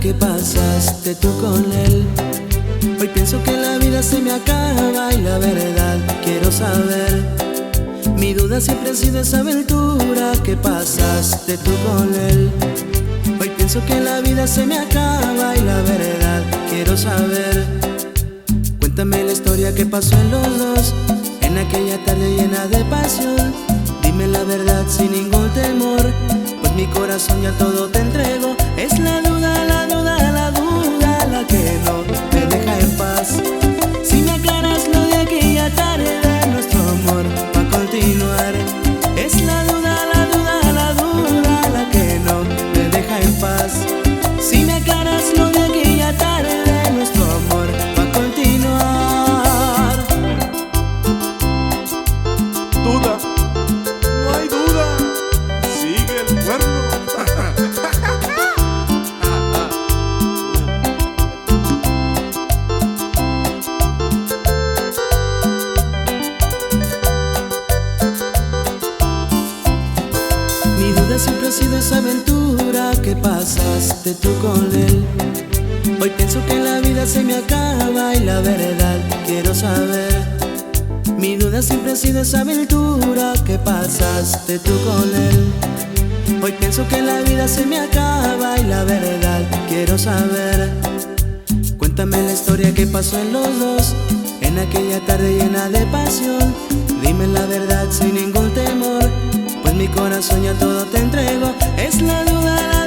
que pasaste tú con él. Hoy pienso que la vida se me acaba y la verdad quiero saber. Mi duda siempre ha sido esa aventura que pasaste tú con él. Hoy pienso que la vida se me acaba y la verdad quiero saber. Cuéntame la historia que pasó en los dos, en aquella tarde llena de pasión. Dime la verdad sin ningún temor, pues mi corazón ya todo te entrego. Es la duda, la duda, la duda la que no te deja en paz. Si me aclaras lo de aquella tarde, nuestro amor va a continuar. Es la duda, la duda, la duda la que no te deja en paz. Si me aclaras lo de aquella tarde, nuestro amor va a continuar. Duda, no hay duda, sigue el cuerno. Mi duda siempre ha sido esa aventura que pasaste tú con él. Hoy pienso que la vida se me acaba y la verdad quiero saber. Mi duda siempre ha sido esa aventura que pasaste tú con él. Hoy pienso que la vida se me acaba y la verdad quiero saber. Cuéntame la historia que pasó en los dos, en aquella tarde llena de pasión. Dime la verdad sin ningún temor, pues mi corazón ya todo te entrego. Es la duda, la